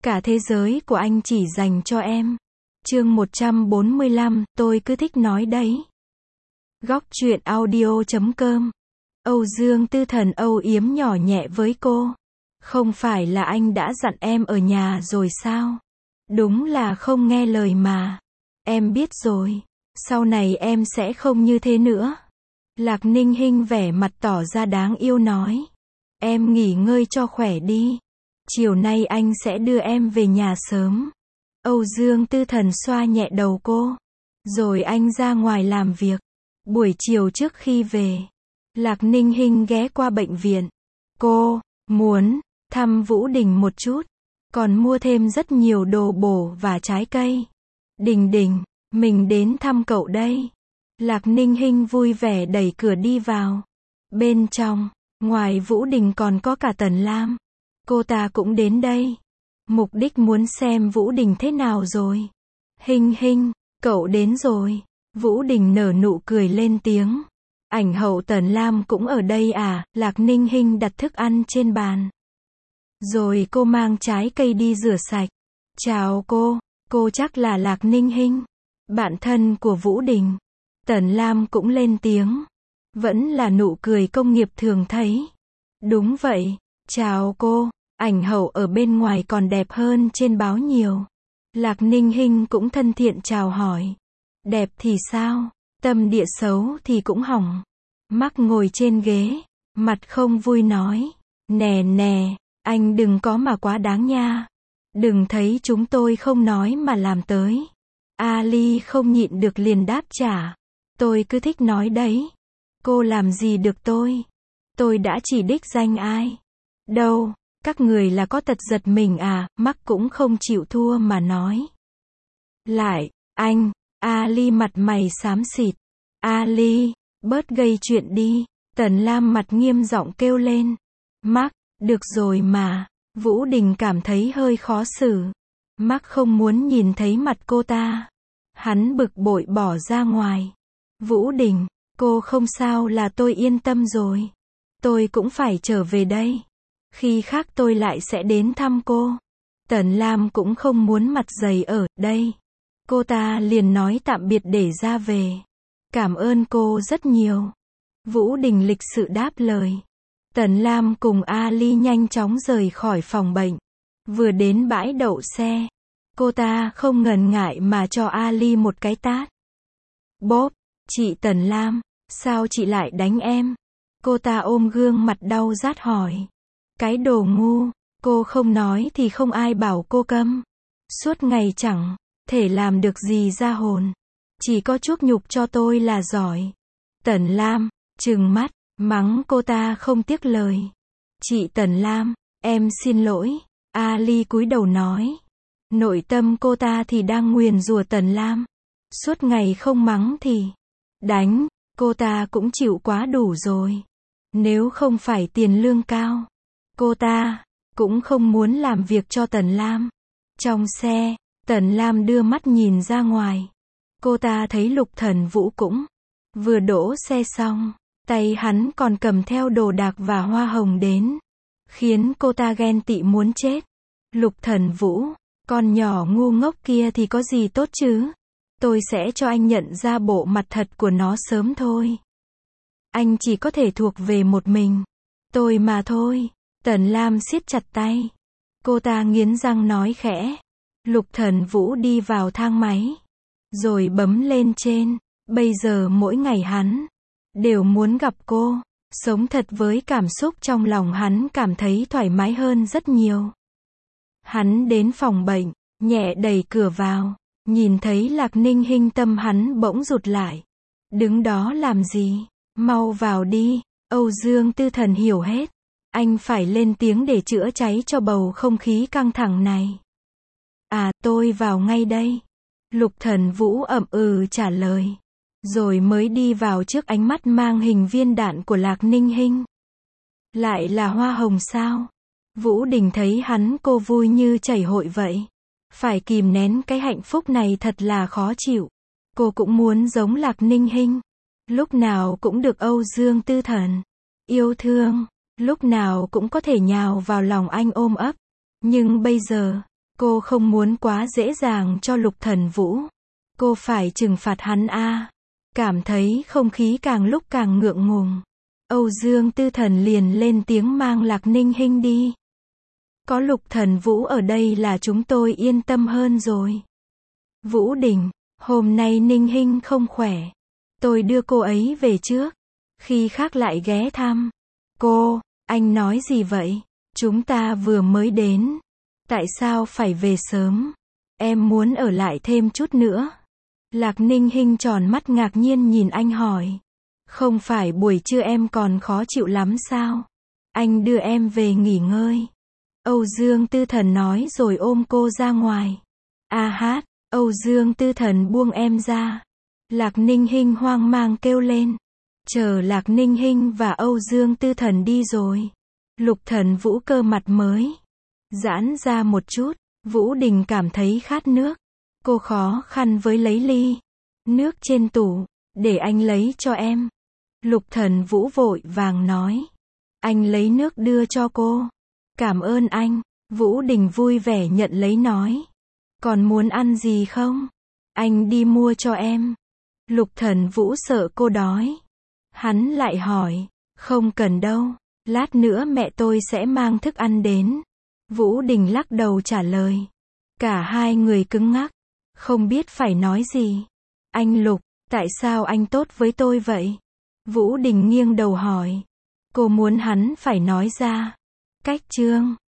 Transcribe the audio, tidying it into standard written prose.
Cả thế giới của anh chỉ dành cho em. Chương 145, tôi cứ thích nói đấy. Góc truyện audio.com. Âu Dương Tư Thần âu yếm nhỏ nhẹ với cô. Không phải là anh đã dặn em ở nhà rồi sao? Đúng là không nghe lời mà. Em biết rồi. Sau này em sẽ không như thế nữa. Lạc Ninh Hinh vẻ mặt tỏ ra đáng yêu nói. Em nghỉ ngơi cho khỏe đi. Chiều nay anh sẽ đưa em về nhà sớm. Âu Dương Tư Thần xoa nhẹ đầu cô. Rồi anh ra ngoài làm việc. Buổi chiều trước khi về, Lạc Ninh Hinh ghé qua bệnh viện. Cô muốn thăm Vũ Đình một chút. Còn mua thêm rất nhiều đồ bổ và trái cây. Đình Đình, mình đến thăm cậu đây. Lạc Ninh Hinh vui vẻ đẩy cửa đi vào. Bên trong, ngoài Vũ Đình còn có cả Tần Lam. Cô ta cũng đến đây. Mục đích muốn xem Vũ Đình thế nào rồi. Hinh Hinh, cậu đến rồi. Vũ Đình nở nụ cười lên tiếng. Ảnh hậu Tần Lam cũng ở đây à? Lạc Ninh Hinh đặt thức ăn trên bàn. Rồi cô mang trái cây đi rửa sạch. Chào cô chắc là Lạc Ninh Hinh, bạn thân của Vũ Đình. Tần Lam cũng lên tiếng. Vẫn là nụ cười công nghiệp thường thấy. Đúng vậy, chào cô, ảnh hậu ở bên ngoài còn đẹp hơn trên báo nhiều. Lạc Ninh Hinh cũng thân thiện chào hỏi. Đẹp thì sao, tâm địa xấu thì cũng hỏng. Mắc ngồi trên ghế, mặt không vui nói. Nè, anh đừng có mà quá đáng nha. Đừng thấy chúng tôi không nói mà làm tới. Ali không nhịn được liền đáp trả. Tôi cứ thích nói đấy. Cô làm gì được tôi? Tôi đã chỉ đích danh ai? Đâu, các người là có tật giật mình à? Mắc cũng không chịu thua mà nói. Lại, anh, Ali mặt mày xám xịt. Ali, bớt gây chuyện đi. Tần Lam mặt nghiêm giọng kêu lên. Mắc, được rồi mà. Vũ Đình cảm thấy hơi khó xử. Mắc không muốn nhìn thấy mặt cô ta. Hắn bực bội bỏ ra ngoài. Vũ Đình, cô không sao là tôi yên tâm rồi. Tôi cũng phải trở về đây. Khi khác tôi lại sẽ đến thăm cô. Tần Lam cũng không muốn mặt dày ở đây. Cô ta liền nói tạm biệt để ra về. Cảm ơn cô rất nhiều. Vũ Đình lịch sự đáp lời. Tần Lam cùng Ali nhanh chóng rời khỏi phòng bệnh. Vừa đến bãi đậu xe, cô ta không ngần ngại mà cho Ali một cái tát. Bốp, chị Tần Lam, sao chị lại đánh em? Cô ta ôm gương mặt đau rát hỏi. Cái đồ ngu, cô không nói thì không ai bảo cô câm. Suốt ngày chẳng thể làm được gì ra hồn. Chỉ có chuốc nhục cho tôi là giỏi. Tần Lam trừng mắt, mắng cô ta không tiếc lời. Chị Tần Lam, em xin lỗi. Ali cúi đầu nói. Nội tâm cô ta thì đang nguyền rủa Tần Lam. Suốt ngày không mắng thì đánh, cô ta cũng chịu quá đủ rồi. Nếu không phải tiền lương cao, cô ta cũng không muốn làm việc cho Tần Lam. Trong xe, Tần Lam đưa mắt nhìn ra ngoài. Cô ta thấy Lục Thần Vũ cũng vừa đỗ xe xong. Tay hắn còn cầm theo đồ đạc và hoa hồng đến. Khiến cô ta ghen tị muốn chết. Lục Thần Vũ, con nhỏ ngu ngốc kia thì có gì tốt chứ? Tôi sẽ cho anh nhận ra bộ mặt thật của nó sớm thôi. Anh chỉ có thể thuộc về một mình tôi mà thôi. Tần Lam siết chặt tay. Cô ta nghiến răng nói khẽ. Lục Thần Vũ đi vào thang máy. Rồi bấm lên trên. Bây giờ mỗi ngày hắn đều muốn gặp cô. Sống thật với cảm xúc trong lòng hắn cảm thấy thoải mái hơn rất nhiều. Hắn đến phòng bệnh, nhẹ đẩy cửa vào. Nhìn thấy Lạc Ninh Hinh tâm hắn bỗng rụt lại. Đứng đó làm gì? Mau vào đi. Âu Dương Tư Thần hiểu hết. Anh phải lên tiếng để chữa cháy cho bầu không khí căng thẳng này. À, tôi vào ngay đây. Lục Thần Vũ ậm ừ trả lời. Rồi mới đi vào trước ánh mắt mang hình viên đạn của Lạc Ninh Hinh. Lại là hoa hồng sao? Vũ Đình thấy hắn cô vui như chảy hội vậy. Phải kìm nén cái hạnh phúc này thật là khó chịu. Cô cũng muốn giống Lạc Ninh Hinh. Lúc nào cũng được Âu Dương Tư Thần yêu thương. Lúc nào cũng có thể nhào vào lòng anh ôm ấp. Nhưng bây giờ, Cô không muốn quá dễ dàng cho Lục Thần Vũ. Cô phải trừng phạt hắn a. Cảm thấy không khí càng lúc càng ngượng ngùng. Âu Dương Tư Thần liền lên tiếng mang Lạc Ninh Hinh đi. Có Lục Thần Vũ ở đây là chúng tôi yên tâm hơn rồi. Vũ Đình, hôm nay Ninh Hinh không khỏe. Tôi đưa cô ấy về trước. Khi khác lại ghé thăm. Cô, anh nói gì vậy? Chúng ta vừa mới đến. Tại sao phải về sớm? Em muốn ở lại thêm chút nữa. Lạc Ninh Hinh tròn mắt ngạc nhiên nhìn anh hỏi. Không phải buổi trưa em còn khó chịu lắm sao? Anh đưa em về nghỉ ngơi. Âu Dương Tư Thần nói rồi ôm cô ra ngoài. A hát, Âu Dương Tư Thần buông em ra. Lạc Ninh Hinh hoang mang kêu lên. Chờ Lạc Ninh Hinh và Âu Dương Tư Thần đi rồi. Lục Thần Vũ cơ mặt mới giãn ra một chút. Vũ Đình cảm thấy khát nước. Cô khó khăn với lấy ly nước trên tủ. Để anh lấy cho em. Lục Thần Vũ vội vàng nói. Anh lấy nước đưa cho cô. Cảm ơn anh. Vũ Đình vui vẻ nhận lấy nói. Còn muốn ăn gì không? Anh đi mua cho em. Lục Thần Vũ sợ cô đói. Hắn lại hỏi. Không cần đâu. Lát nữa mẹ tôi sẽ mang thức ăn đến. Vũ Đình lắc đầu trả lời. Cả hai người cứng ngắc. Không biết phải nói gì. Anh Lục, tại sao anh tốt với tôi vậy? Vũ Đình nghiêng đầu hỏi. Cô muốn hắn phải nói ra. Cách chương